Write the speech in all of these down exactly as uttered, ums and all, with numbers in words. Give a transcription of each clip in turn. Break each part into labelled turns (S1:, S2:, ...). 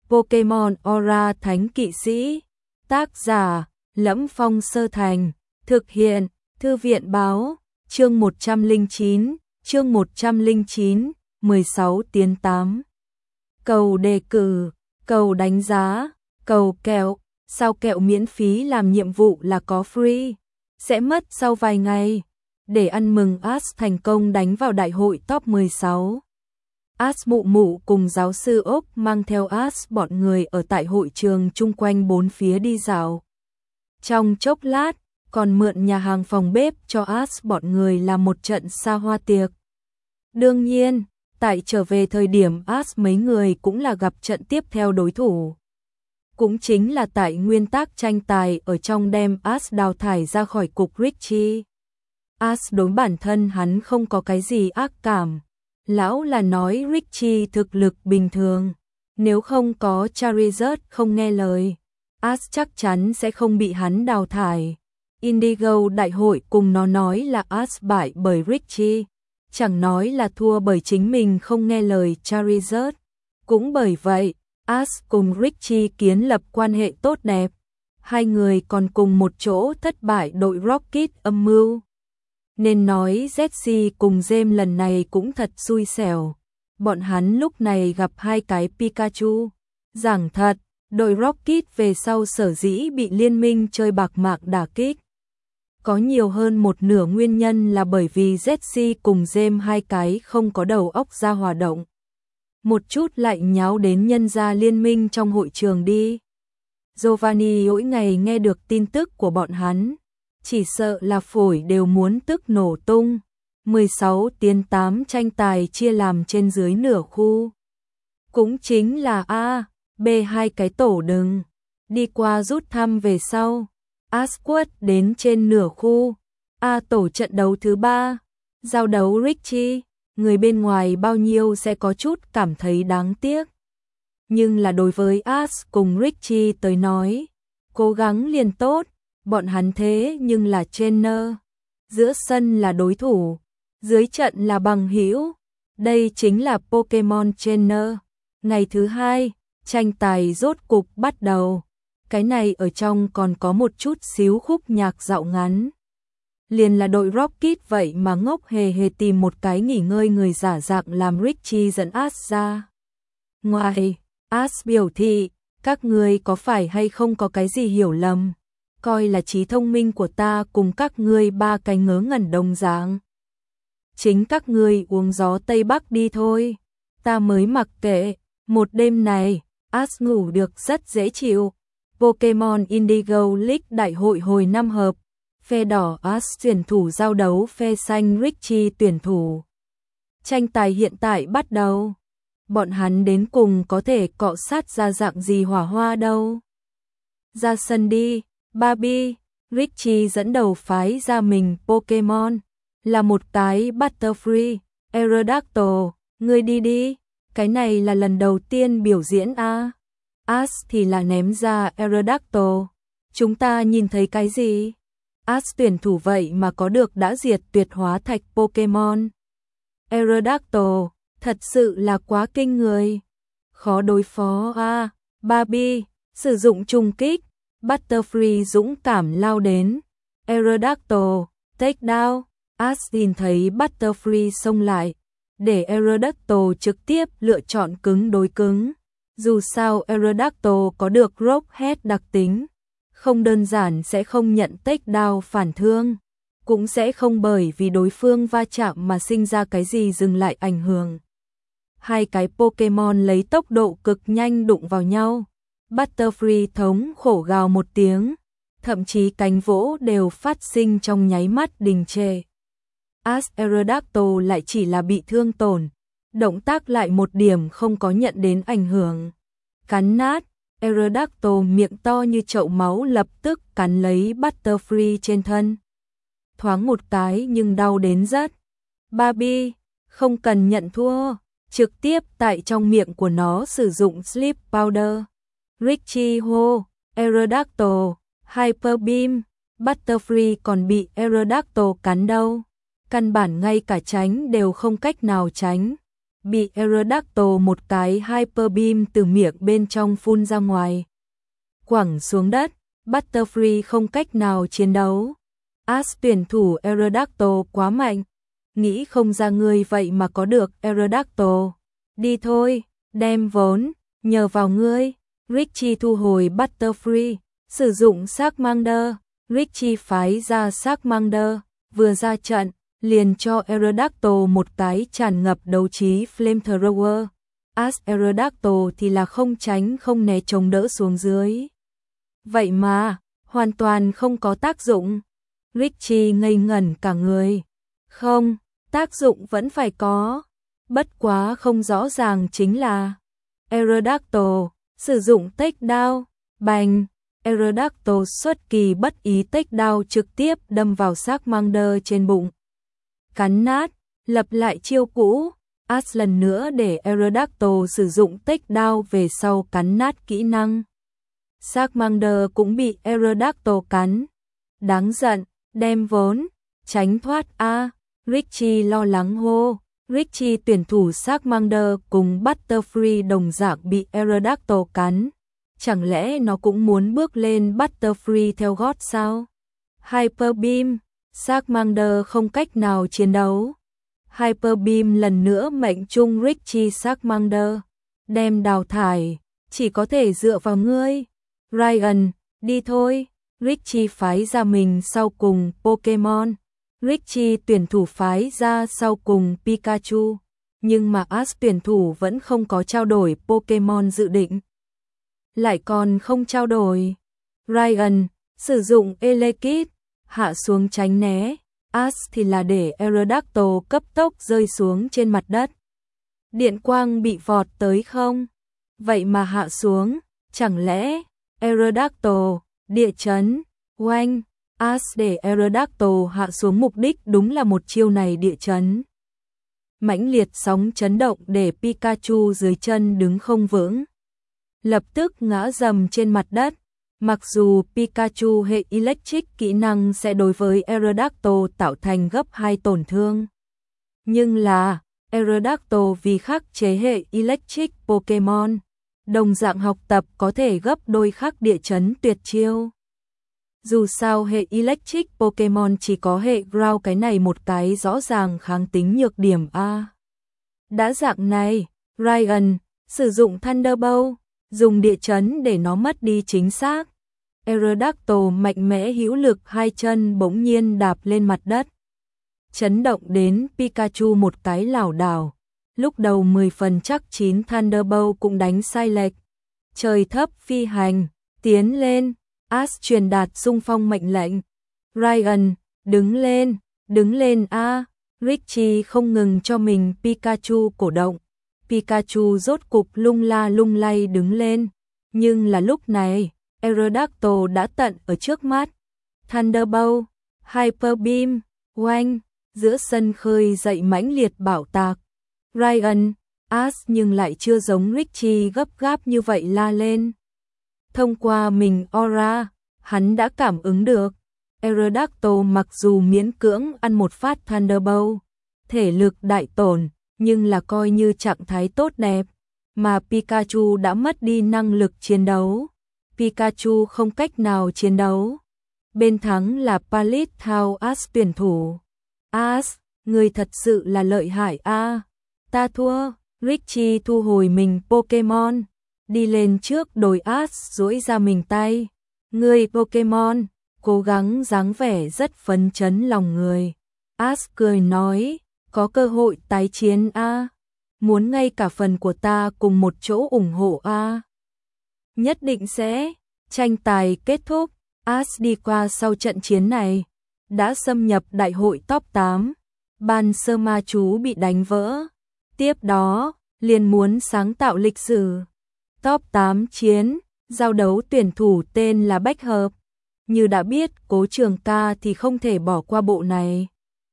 S1: Pokemon Aura Thánh Kỵ Sĩ. Tác giả: Lẫm Phong Sơ Thành. Thực hiện: Thư viện báo. Chương một trăm lẻ chín, chương một trăm lẻ chín, mười sáu tiến tám. Cầu đề cử, cầu đánh giá, cầu kẹo. Sao kẹo miễn phí làm nhiệm vụ là có free, sẽ mất sau vài ngày. Để ăn mừng Ash thành công đánh vào đại hội top mười sáu. Ash mụ mụ cùng giáo sư Ốc mang theo Ash bọn người ở tại hội trường chung quanh bốn phía đi dạo. Trong chốc lát, còn mượn nhà hàng phòng bếp cho Ash bọn người làm một trận xa hoa tiệc. Đương nhiên, tại trở về thời điểm Ash mấy người cũng là gặp trận tiếp theo đối thủ. Cũng chính là tại nguyên tắc tranh tài ở trong đem Ash đào thải ra khỏi cục Richie. Ash đối bản thân hắn không có cái gì ác cảm. Lão là nói Richie thực lực bình thường. Nếu không có Charizard không nghe lời, Ash chắc chắn sẽ không bị hắn đào thải. Indigo đại hội cùng nó nói là Ash bại bởi Richie. Chẳng nói là thua bởi chính mình không nghe lời Charizard. Cũng bởi vậy, Ash cùng Richie kiến lập quan hệ tốt đẹp. Hai người còn cùng một chỗ thất bại đội Rocket âm mưu. Nên nói Jessie cùng James lần này cũng thật xui xẻo. Bọn hắn lúc này gặp hai cái Pikachu. Giảng thật, đội Rocket về sau sở dĩ bị liên minh chơi bạc mạc đả kích. Có nhiều hơn một nửa nguyên nhân là bởi vì Jessie cùng James hai cái không có đầu óc ra hòa động. Một chút lại nháo đến nhân gia liên minh trong hội trường đi. Giovanni mỗi ngày nghe được tin tức của bọn hắn, chỉ sợ là phổi đều muốn tức nổ tung. mười sáu tiến tám tranh tài chia làm trên dưới nửa khu. Cũng chính là A, B hai cái tổ đừng. Đi qua rút thăm về sau, Ashwood đến trên nửa khu. A tổ trận đấu thứ ba, giao đấu Richie. Người bên ngoài bao nhiêu sẽ có chút cảm thấy đáng tiếc. Nhưng là đối với Ash cùng Richie tới nói, cố gắng liền tốt, bọn hắn thế nhưng là trainer. Giữa sân là đối thủ, dưới trận là bằng hữu. Đây chính là Pokemon Trainer. Ngày thứ hai, tranh tài rốt cục bắt đầu. Cái này ở trong còn có một chút xíu khúc nhạc dạo ngắn. Liền là đội Rocket vậy mà ngốc hề hề tìm một cái nghỉ ngơi người giả dạng làm Richie dẫn Ash ra. Ngoài, Ash biểu thị, các ngươi có phải hay không có cái gì hiểu lầm, coi là trí thông minh của ta cùng các ngươi ba cái ngớ ngẩn đồng dạng. Chính các ngươi uống gió Tây Bắc đi thôi, ta mới mặc kệ. Một đêm này, Ash ngủ được rất dễ chịu. Pokemon Indigo League đại hội hồi năm hợp. Phe đỏ Ash tuyển thủ giao đấu phe xanh Richie tuyển thủ. Tranh tài hiện tại bắt đầu. Bọn hắn đến cùng có thể cọ sát ra dạng gì hỏa hoa đâu. Ra sân đi, Barbie. Richie dẫn đầu phái ra mình Pokemon. Là một cái Butterfree, Aerodactyl. Ngươi đi đi, cái này là lần đầu tiên biểu diễn a. Ash thì là ném ra Aerodactyl. Chúng ta nhìn thấy cái gì? Ash tuyển thủ vậy mà có được đã diệt tuyệt hóa thạch Pokemon. Aerodactyl, thật sự là quá kinh người. Khó đối phó a. À, Barbie, sử dụng trùng kích. Butterfree dũng cảm lao đến. Aerodactyl, take down. Ash nhìn thấy Butterfree xông lại. Để Aerodactyl trực tiếp lựa chọn cứng đối cứng. Dù sao Aerodactyl có được Rockhead đặc tính. Không đơn giản sẽ không nhận take down phản thương, cũng sẽ không bởi vì đối phương va chạm mà sinh ra cái gì dừng lại ảnh hưởng. Hai cái Pokemon lấy tốc độ cực nhanh đụng vào nhau. Butterfree thống khổ gào một tiếng, thậm chí cánh vỗ đều phát sinh trong nháy mắt đình trệ. Ash Aerodactyl lại chỉ là bị thương tổn, động tác lại một điểm không có nhận đến ảnh hưởng. Cắn nát. Aerodactyl miệng to như chậu máu lập tức cắn lấy Butterfree trên thân. Thoáng một cái nhưng đau đến rất. Barbie, không cần nhận thua, trực tiếp tại trong miệng của nó sử dụng Sleep Powder. Richie hô, Aerodactyl, Hyper Beam. Butterfree còn bị Aerodactyl cắn đâu. Căn bản ngay cả tránh đều không cách nào tránh. bị Aerodactyl một cái Hyper Beam từ miệng bên trong phun ra ngoài. Quẳng xuống đất, Butterfree không cách nào chiến đấu. Ash tuyển thủ Aerodactyl quá mạnh, nghĩ không ra ngươi vậy mà có được Aerodactyl. Đi thôi, đem vốn, nhờ vào ngươi. Richie thu hồi Butterfree, sử dụng Charmander. Richie phái ra Charmander, vừa ra trận, liền cho Aerodactyl một cái tràn ngập đấu trí Flamethrower. Ash Aerodactyl thì là không tránh không né chống đỡ xuống dưới. Vậy mà, hoàn toàn không có tác dụng. Richie ngây ngẩn cả người. Không, tác dụng vẫn phải có. Bất quá không rõ ràng chính là Aerodactyl sử dụng takedown, bành. Aerodactyl xuất kỳ bất ý takedown trực tiếp đâm vào Charmander trên bụng. Cắn nát, lập lại chiêu cũ. Ash lần nữa để Aerodactyl sử dụng takedown về sau cắn nát kỹ năng. Charmander cũng bị Aerodactyl cắn. Đáng giận, đem vốn, tránh thoát a. Richie lo lắng hô. Richie tuyển thủ Charmander cùng Butterfree đồng dạng bị Aerodactyl cắn. Chẳng lẽ nó cũng muốn bước lên Butterfree theo gót sao? Hyper Beam, Charmander không cách nào chiến đấu. Hyper Beam lần nữa mệnh trung Richie Charmander, đem đào thải, chỉ có thể dựa vào ngươi. Ryan, đi thôi. Richie phái ra mình sau cùng Pokemon. Richie tuyển thủ phái ra sau cùng Pikachu, nhưng mà Ash tuyển thủ vẫn không có trao đổi Pokemon dự định. Lại còn không trao đổi. Ryan sử dụng Elekid, hạ xuống tránh né. Ash thì là để Aerodactyl cấp tốc rơi xuống trên mặt đất. Điện quang bị vọt tới không? Vậy mà hạ xuống, chẳng lẽ Aerodactyl, địa chấn, oanh. Ash để Aerodactyl hạ xuống mục đích đúng là một chiêu này địa chấn. Mãnh liệt sóng chấn động để Pikachu dưới chân đứng không vững, lập tức ngã dầm trên mặt đất. Mặc dù Pikachu hệ Electric kỹ năng sẽ đối với Aerodactyl tạo thành gấp hai tổn thương, nhưng là Aerodactyl vì khắc chế hệ Electric Pokemon, đồng dạng học tập có thể gấp đôi khắc địa chấn tuyệt chiêu. Dù sao hệ Electric Pokemon chỉ có hệ Ground cái này một cái rõ ràng kháng tính nhược điểm a. Đã dạng này, Ryan sử dụng Thunderbolt, dùng địa chấn để nó mất đi chính xác. Aerodactyl mạnh mẽ hữu lực hai chân bỗng nhiên đạp lên mặt đất, chấn động đến Pikachu một cái lảo đảo. Lúc đầu mười phần chắc chín Thunderbolt cũng đánh sai lệch. Trời thấp phi hành, tiến lên. Ash truyền đạt xung phong mệnh lệnh. Ryan, đứng lên, đứng lên a. Richie không ngừng cho mình Pikachu cổ động. Pikachu rốt cục lung la lung lay đứng lên. Nhưng là lúc này, Aerodactyl đã tận ở trước mắt. Thunderbolt, Hyper Beam, oanh, giữa sân khơi dậy mãnh liệt bạo tạc. Ryan, Ash nhưng lại chưa giống Richie gấp gáp như vậy la lên. Thông qua mình aura, hắn đã cảm ứng được. Aerodactyl mặc dù miễn cưỡng ăn một phát Thunderbolt, thể lực đại tổn, nhưng là coi như trạng thái tốt đẹp, mà Pikachu đã mất đi năng lực chiến đấu. Pikachu không cách nào chiến đấu. Bên thắng là Paleothao Ash tuyển thủ. Ash, người thật sự là lợi hại a. Ta thua. Richie thu hồi mình Pokemon, đi lên trước đồi Ash duỗi ra mình tay. Người Pokemon, cố gắng dáng vẻ rất phấn chấn lòng người. Ash cười nói, có cơ hội tái chiến a. Muốn ngay cả phần của ta cùng một chỗ ủng hộ a. Nhất định sẽ. Tranh tài kết thúc, Ash đi qua sau trận chiến này, đã xâm nhập đại hội top tám. Ban sơ ma chú bị đánh vỡ. Tiếp đó, liền muốn sáng tạo lịch sử. Top tám chiến, giao đấu tuyển thủ tên là Bách Hợp. Như đã biết Cố Trường Ca thì không thể bỏ qua bộ này.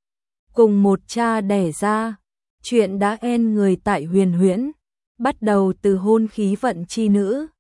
S1: Cùng một cha đẻ ra, chuyện đã end người tại Huyền Huyễn, bắt đầu từ hôn khí vận chi nữ.